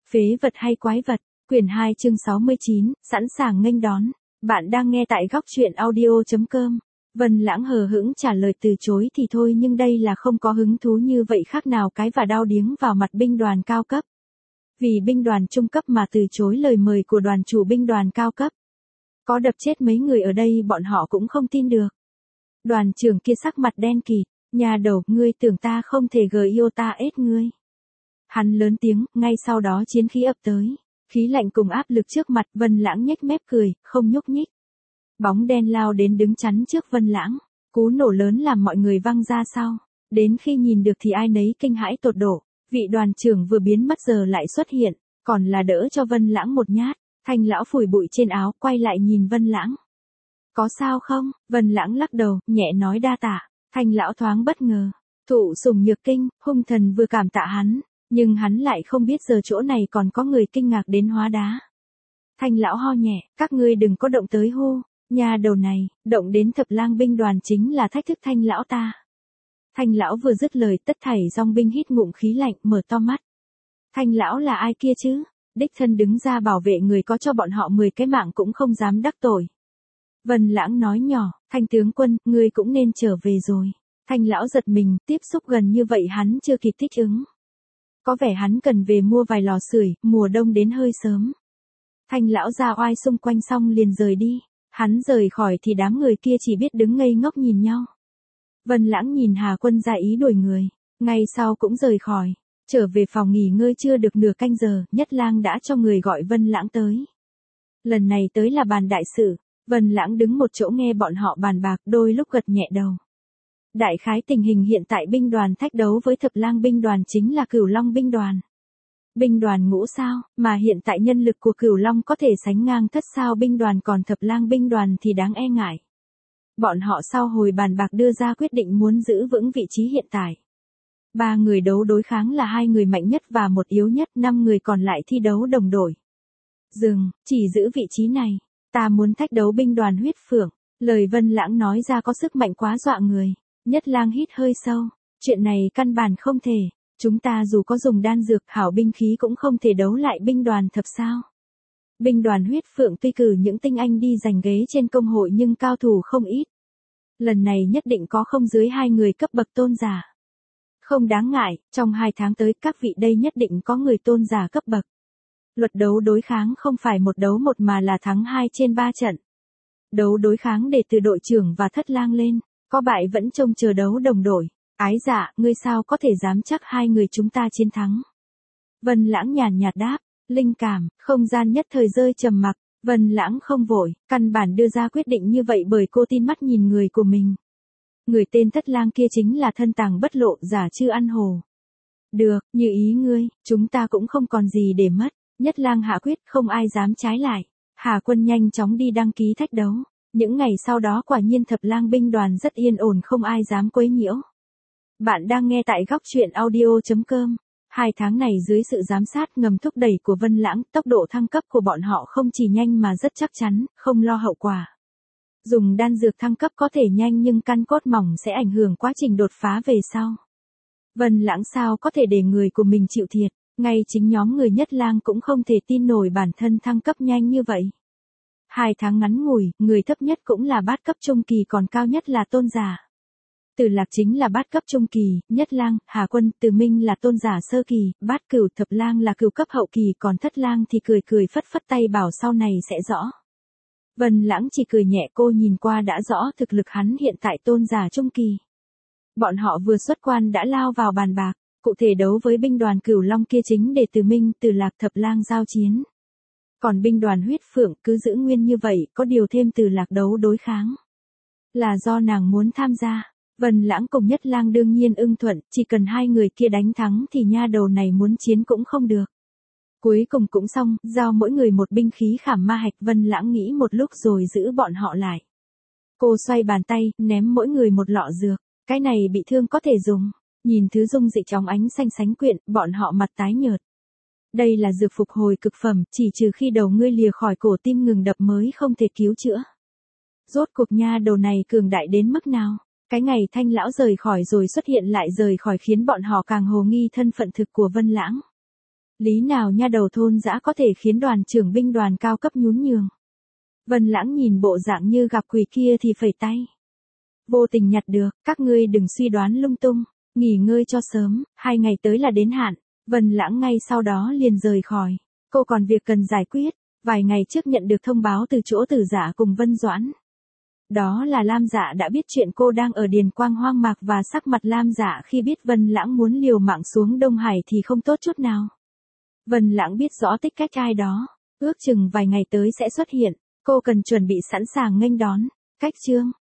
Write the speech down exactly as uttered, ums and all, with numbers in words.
Phế vật hay quái vật, quyển hai chương sáu mươi chín, sẵn sàng nghênh đón. Bạn đang nghe tại góc truyện audio.com. Vân Lãng hờ hững trả lời từ chối thì thôi, nhưng đây là không có hứng thú như vậy khác nào cái và đao điếng vào mặt binh đoàn cao cấp. Vì binh đoàn trung cấp mà từ chối lời mời của đoàn chủ binh đoàn cao cấp. Có đập chết mấy người ở đây bọn họ cũng không tin được. Đoàn trưởng kia sắc mặt đen kịt, nhà đầu, ngươi tưởng ta không thể gờ yêu ta ết ngươi. Hắn lớn tiếng, ngay sau đó chiến khí ập tới. Khí lạnh cùng áp lực trước mặt, Vân Lãng nhếch mép cười, không nhúc nhích. Bóng đen lao đến đứng chắn trước Vân Lãng. Cú nổ lớn làm mọi người văng ra sau. Đến khi nhìn được thì ai nấy kinh hãi tột độ. Vị đoàn trưởng vừa biến mất giờ lại xuất hiện, còn là đỡ cho Vân Lãng một nhát. Thanh lão phủi bụi trên áo, quay lại nhìn Vân Lãng. Có sao không? Vân Lãng lắc đầu, nhẹ nói đa tạ. Thanh lão thoáng bất ngờ. Thụ sủng nhược kinh, hung thần vừa cảm tạ hắn. Nhưng hắn lại không biết giờ chỗ này còn có người kinh ngạc đến hóa đá. Thanh lão ho nhẹ, các ngươi đừng có động tới hô. Nhà đầu này, động đến thập lang binh đoàn chính là thách thức thanh lão ta. Thanh lão vừa dứt lời, tất thảy dòng binh hít ngụm khí lạnh, mở to mắt. Thanh lão là ai kia chứ? Đích thân đứng ra bảo vệ người, có cho bọn họ mười cái mạng cũng không dám đắc tội. Vân Lãng nói nhỏ, Thanh tướng quân, ngươi cũng nên trở về rồi. Thanh lão giật mình, tiếp xúc gần như vậy hắn chưa kịp thích ứng. Có vẻ hắn cần về mua vài lò sưởi, mùa đông đến hơi sớm. Thanh lão ra oai xung quanh xong liền rời đi. Hắn rời khỏi thì đám người kia chỉ biết đứng ngây ngốc nhìn nhau. Vân Lãng nhìn Hà Quân ra ý đuổi người, ngay sau cũng rời khỏi. Trở về phòng nghỉ ngơi chưa được nửa canh giờ, Nhất Lang đã cho người gọi Vân Lãng tới. Lần này tới là bàn đại sự. Vân Lãng đứng một chỗ nghe bọn họ bàn bạc, đôi lúc gật nhẹ đầu. Đại khái tình hình hiện tại binh đoàn thách đấu với thập lang binh đoàn chính là Cửu Long binh đoàn. Binh đoàn ngũ sao, mà hiện tại nhân lực của Cửu Long có thể sánh ngang thất sao binh đoàn, còn thập lang binh đoàn thì đáng e ngại. Bọn họ sau hồi bàn bạc đưa ra quyết định muốn giữ vững vị trí hiện tại. Ba người đấu đối kháng là hai người mạnh nhất và một yếu nhất, năm người còn lại thi đấu đồng đội. Dừng, chỉ giữ vị trí này. Ta muốn thách đấu binh đoàn huyết phượng. Lời Vân Lãng nói ra có sức mạnh quá dọa người. Nhất Lang hít hơi sâu. Chuyện này căn bản không thể. Chúng ta dù có dùng đan dược hảo binh khí cũng không thể đấu lại binh đoàn thập sao. Binh đoàn huyết phượng tuy cử những tinh anh đi giành ghế trên công hội nhưng cao thủ không ít. Lần này nhất định có không dưới hai người cấp bậc tôn giả. Không đáng ngại, trong hai tháng tới các vị đây nhất định có người tôn giả cấp bậc. Luật đấu đối kháng không phải một đấu một mà là thắng hai trên ba trận. Đấu đối kháng để từ đội trưởng và thất lang lên, có bại vẫn trông chờ đấu đồng đội. Ái dạ, ngươi sao có thể dám chắc hai người chúng ta chiến thắng? Vân Lãng nhàn nhạt đáp, linh cảm, không gian nhất thời rơi trầm mặc. Vân Lãng không vội, căn bản đưa ra quyết định như vậy bởi cô tin mắt nhìn người của mình. Người tên thất lang kia chính là thân tàng bất lộ, giả chư ăn hồ. Được, như ý ngươi, chúng ta cũng không còn gì để mất. Nhất Lang hạ quyết, không ai dám trái lại. Hà Quân nhanh chóng đi đăng ký thách đấu. Những ngày sau đó quả nhiên thập lang binh đoàn rất yên ổn, không ai dám quấy nhiễu. Bạn đang nghe tại góc truyện audio.com. Hai tháng này dưới sự giám sát ngầm thúc đẩy của Vân Lãng, tốc độ thăng cấp của bọn họ không chỉ nhanh mà rất chắc chắn, không lo hậu quả. Dùng đan dược thăng cấp có thể nhanh nhưng căn cốt mỏng sẽ ảnh hưởng quá trình đột phá về sau. Vân Lãng sao có thể để người của mình chịu thiệt. Ngay chính nhóm người Nhất Lang cũng không thể tin nổi bản thân thăng cấp nhanh như vậy. Hai tháng ngắn ngủi, người thấp nhất cũng là bát cấp trung kỳ, còn cao nhất là tôn giả. Từ Lạc chính là bát cấp trung kỳ, Nhất Lang, Hà Quân, Từ Minh là tôn giả sơ kỳ, bát cửu thập lang là cửu cấp hậu kỳ, còn thất lang thì cười cười phất phất tay bảo sau này sẽ rõ. Vân Lãng chỉ cười nhẹ, cô nhìn qua đã rõ thực lực hắn hiện tại tôn giả trung kỳ. Bọn họ vừa xuất quan đã lao vào bàn bạc. Cụ thể đấu với binh đoàn Cửu Long kia chính để Từ Minh, Từ Lạc, thập lang giao chiến. Còn binh đoàn huyết phượng cứ giữ nguyên như vậy, có điều thêm Từ Lạc đấu đối kháng. Là do nàng muốn tham gia. Vân Lãng cùng Nhất Lang đương nhiên ưng thuận, chỉ cần hai người kia đánh thắng thì nha đầu này muốn chiến cũng không được. Cuối cùng cũng xong, giao mỗi người một binh khí khảm ma hạch. Vân Lãng nghĩ một lúc rồi giữ bọn họ lại. Cô xoay bàn tay, ném mỗi người một lọ dược. Cái này bị thương có thể dùng. Nhìn thứ dung dịch chóng ánh xanh sánh quyện, bọn họ mặt tái nhợt. Đây là dược phục hồi cực phẩm, chỉ trừ khi đầu ngươi lìa khỏi cổ tim ngừng đập mới không thể cứu chữa. Rốt cuộc nha đầu này cường đại đến mức nào? Cái ngày Thanh lão rời khỏi rồi xuất hiện lại rời khỏi khiến bọn họ càng hồ nghi thân phận thực của Vân Lãng. Lý nào nha đầu thôn dã có thể khiến đoàn trưởng binh đoàn cao cấp nhún nhường. Vân Lãng nhìn bộ dạng như gặp quỷ kia thì phẩy tay. Vô tình nhặt được, các ngươi đừng suy đoán lung tung, nghỉ ngơi cho sớm, hai ngày tới là đến hạn. Vân Lãng ngay sau đó liền rời khỏi. Cô còn việc cần giải quyết, vài ngày trước nhận được thông báo từ chỗ Tử Dạ cùng Vân Doãn. Đó là Lam Dạ đã biết chuyện cô đang ở Điền Quang hoang mạc và sắc mặt Lam Dạ khi biết Vân Lãng muốn liều mạng xuống Đông Hải thì không tốt chút nào. Vân Lãng biết rõ tích cách ai đó, ước chừng vài ngày tới sẽ xuất hiện, cô cần chuẩn bị sẵn sàng nghênh đón. Cách chương